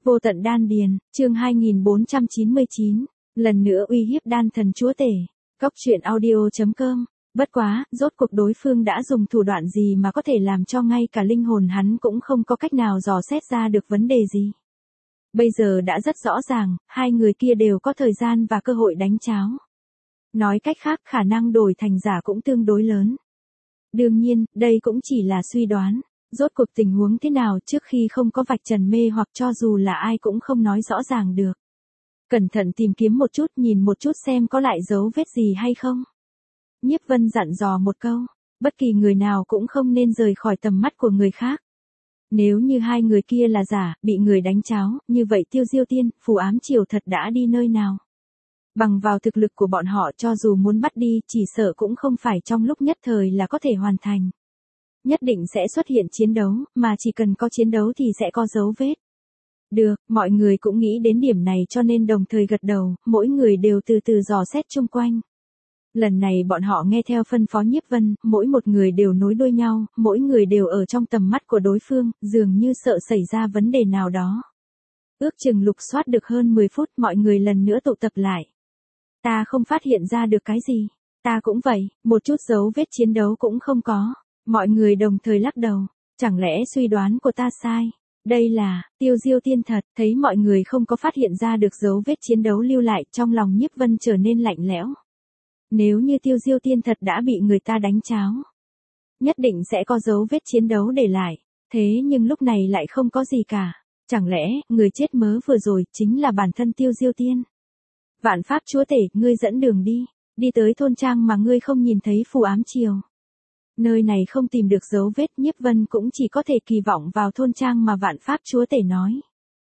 Vô tận đan điền, chương 2499, lần nữa uy hiếp đan thần chúa tể. Cóc truyện audio.com. Bất quá, rốt cuộc đối phương đã dùng thủ đoạn gì mà có thể làm cho ngay cả linh hồn hắn cũng không có cách nào dò xét ra được vấn đề gì. Bây giờ đã rất rõ ràng, hai người kia đều có thời gian và cơ hội đánh cháo. Nói cách khác, khả năng đổi thành giả cũng tương đối lớn. Đương nhiên, đây cũng chỉ là suy đoán. Rốt cuộc tình huống thế nào trước khi không có vạch trần mê hoặc cho dù là ai cũng không nói rõ ràng được. Cẩn thận tìm kiếm một chút, nhìn một chút xem có lại dấu vết gì hay không. Nhiếp Vân dặn dò một câu, bất kỳ người nào cũng không nên rời khỏi tầm mắt của người khác. Nếu như hai người kia là giả, bị người đánh cháo, như vậy Tiêu Diêu Tiên, Phù Ám Triều thật đã đi nơi nào? Bằng vào thực lực của bọn họ cho dù muốn bắt đi, chỉ sợ cũng không phải trong lúc nhất thời là có thể hoàn thành. Nhất định sẽ xuất hiện chiến đấu, mà chỉ cần có chiến đấu thì sẽ có dấu vết. Được, mọi người cũng nghĩ đến điểm này cho nên đồng thời gật đầu, mỗi người đều từ từ dò xét chung quanh. Lần này bọn họ nghe theo phân phó Nhiếp Vân, mỗi một người đều nối đuôi nhau, mỗi người đều ở trong tầm mắt của đối phương, dường như sợ xảy ra vấn đề nào đó. Ước chừng lục soát được hơn 10 phút, mọi người lần nữa tụ tập lại. Ta không phát hiện ra được cái gì. Ta cũng vậy, một chút dấu vết chiến đấu cũng không có. Mọi người đồng thời lắc đầu, chẳng lẽ suy đoán của ta sai? Đây là, Tiêu Diêu Tiên thật, thấy mọi người không có phát hiện ra được dấu vết chiến đấu lưu lại, trong lòng Nhiếp Vân trở nên lạnh lẽo. Nếu như Tiêu Diêu Tiên thật đã bị người ta đánh cháo, nhất định sẽ có dấu vết chiến đấu để lại, thế nhưng lúc này lại không có gì cả. Chẳng lẽ, người chết mớ vừa rồi, chính là bản thân Tiêu Diêu Tiên? Vạn Pháp Chúa Tể, ngươi dẫn đường đi tới thôn trang mà ngươi không nhìn thấy Phù Ám Triều. Nơi này không tìm được dấu vết, Nhiếp Vân cũng chỉ có thể kỳ vọng vào thôn trang mà Vạn Pháp Chúa Tể nói.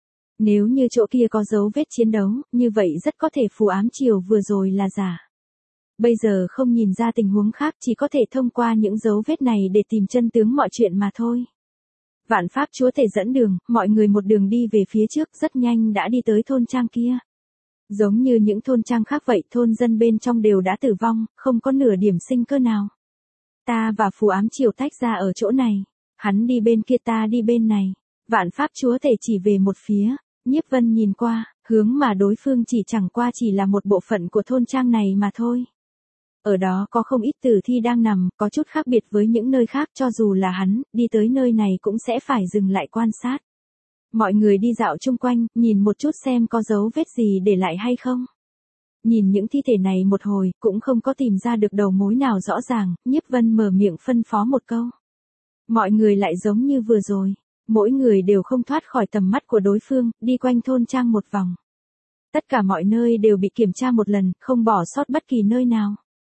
Nếu như chỗ kia có dấu vết chiến đấu, như vậy rất có thể Phù Ám Triều vừa rồi là giả. Bây giờ không nhìn ra tình huống khác, chỉ có thể thông qua những dấu vết này để tìm chân tướng mọi chuyện mà thôi. Vạn Pháp Chúa Tể dẫn đường, mọi người một đường đi về phía trước, rất nhanh đã đi tới thôn trang kia. Giống như những thôn trang khác vậy, thôn dân bên trong đều đã tử vong, không có nửa điểm sinh cơ nào. Ta và Phù Ám Triều tách ra ở chỗ này. Hắn đi bên kia, ta đi bên này. Vạn Pháp Chúa Tể chỉ về một phía. Nhiếp Vân nhìn qua, hướng mà đối phương chỉ chẳng qua chỉ là một bộ phận của thôn trang này mà thôi. Ở đó có không ít tử thi đang nằm, có chút khác biệt với những nơi khác, cho dù là hắn, đi tới nơi này cũng sẽ phải dừng lại quan sát. Mọi người đi dạo chung quanh, nhìn một chút xem có dấu vết gì để lại hay không. Nhìn những thi thể này một hồi, cũng không có tìm ra được đầu mối nào rõ ràng, Nhiếp Vân mở miệng phân phó một câu. Mọi người lại giống như vừa rồi, mỗi người đều không thoát khỏi tầm mắt của đối phương, đi quanh thôn trang một vòng. Tất cả mọi nơi đều bị kiểm tra một lần, không bỏ sót bất kỳ nơi nào.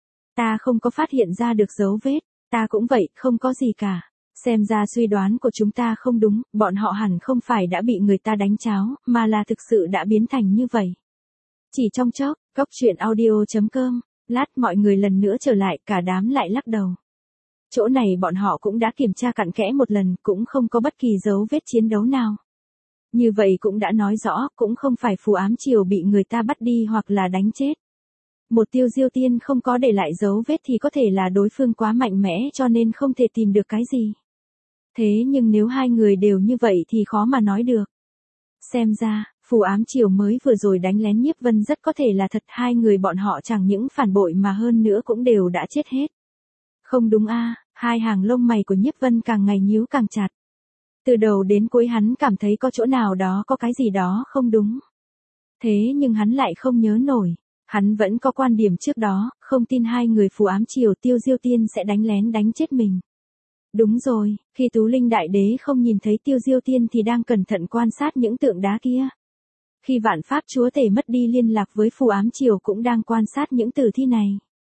Ta không có phát hiện ra được dấu vết, ta cũng vậy, không có gì cả. Xem ra suy đoán của chúng ta không đúng, bọn họ hẳn không phải đã bị người ta đánh cháo, mà là thực sự đã biến thành như vậy. Chỉ trong chốc, Cóc truyện audio.com, lát mọi người lần nữa trở lại, cả đám lại lắc đầu. Chỗ này bọn họ cũng đã kiểm tra cặn kẽ một lần, cũng không có bất kỳ dấu vết chiến đấu nào. Như vậy cũng đã nói rõ, cũng không phải Phù Ám Triều bị người ta bắt đi hoặc là đánh chết. Một Tiêu Diêu Tiên không có để lại dấu vết thì có thể là đối phương quá mạnh mẽ cho nên không thể tìm được cái gì. Thế nhưng nếu hai người đều như vậy thì khó mà nói được. Xem ra, Phù Ám Triều mới vừa rồi đánh lén Nhiếp Vân rất có thể là thật, hai người bọn họ chẳng những phản bội mà hơn nữa cũng đều đã chết hết. Không đúng a, hai hàng lông mày của Nhiếp Vân càng ngày nhíu càng chặt. Từ đầu đến cuối hắn cảm thấy có chỗ nào đó có cái gì đó không đúng. Thế nhưng hắn lại không nhớ nổi. Hắn vẫn có quan điểm trước đó, không tin hai người Phù Ám Triều Tiêu Diêu Tiên sẽ đánh lén đánh chết mình. Đúng rồi, khi Tú Linh Đại Đế không nhìn thấy Tiêu Diêu Tiên thì đang cẩn thận quan sát những tượng đá kia. Khi Vạn Pháp Chúa Tể mất đi liên lạc với Phù Ám Triều cũng đang quan sát những tử thi này.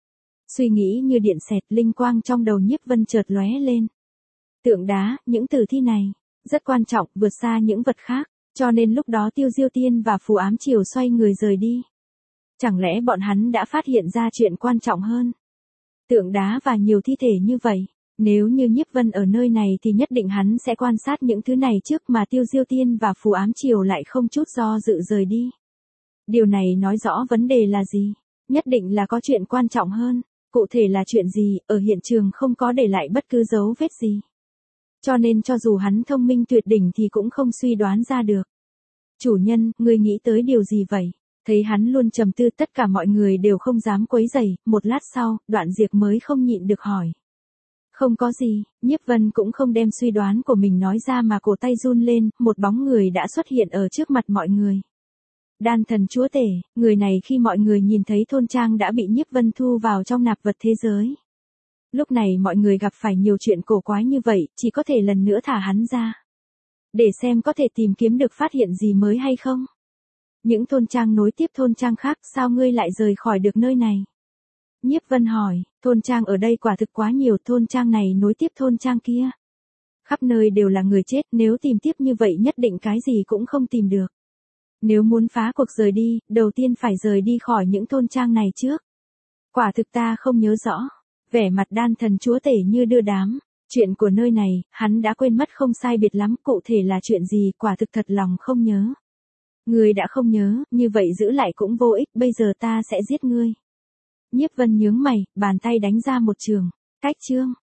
Suy nghĩ như điện xẹt, linh quang trong đầu Nhiếp Vân chợt lóe lên. Tượng đá, những tử thi này, rất quan trọng, vượt xa những vật khác, cho nên lúc đó Tiêu Diêu Tiên và Phù Ám Triều xoay người rời đi. Chẳng lẽ bọn hắn đã phát hiện ra chuyện quan trọng hơn? Tượng đá và nhiều thi thể như vậy, nếu như Nhiếp Vân ở nơi này thì nhất định hắn sẽ quan sát những thứ này trước mà Tiêu Diêu Tiên và Phù Ám Triều lại không chút do dự rời đi. Điều này nói rõ vấn đề là gì? Nhất định là có chuyện quan trọng hơn, cụ thể là chuyện gì, ở hiện trường không có để lại bất cứ dấu vết gì. Cho nên cho dù hắn thông minh tuyệt đỉnh thì cũng không suy đoán ra được. Chủ nhân, ngươi nghĩ tới điều gì vậy? Thấy hắn luôn trầm tư, tất cả mọi người đều không dám quấy rầy, một lát sau, Đoạn Diệp mới không nhịn được hỏi. Không có gì, Nhiếp Vân cũng không đem suy đoán của mình nói ra mà cổ tay run lên, một bóng người đã xuất hiện ở trước mặt mọi người. Đan thần chúa tể, người này khi mọi người nhìn thấy thôn trang đã bị Nhiếp Vân thu vào trong nạp vật thế giới. Lúc này mọi người gặp phải nhiều chuyện cổ quái như vậy, chỉ có thể lần nữa thả hắn ra. Để xem có thể tìm kiếm được phát hiện gì mới hay không. Những thôn trang nối tiếp thôn trang khác, sao ngươi lại rời khỏi được nơi này? Nhiếp Vân hỏi, thôn trang ở đây quả thực quá nhiều, thôn trang này nối tiếp thôn trang kia. Khắp nơi đều là người chết, nếu tìm tiếp như vậy nhất định cái gì cũng không tìm được. Nếu muốn phá cuộc rời đi, đầu tiên phải rời đi khỏi những thôn trang này trước. Quả thực ta không nhớ rõ. Vẻ mặt Đan thần chúa tể như đưa đám. Chuyện của nơi này, hắn đã quên mất không sai biệt lắm, cụ thể là chuyện gì, quả thực thật lòng không nhớ. Ngươi đã không nhớ, như vậy giữ lại cũng vô ích, bây giờ ta sẽ giết ngươi. Nhiếp Vân nhướng mày, bàn tay đánh ra một trường. Cách chương.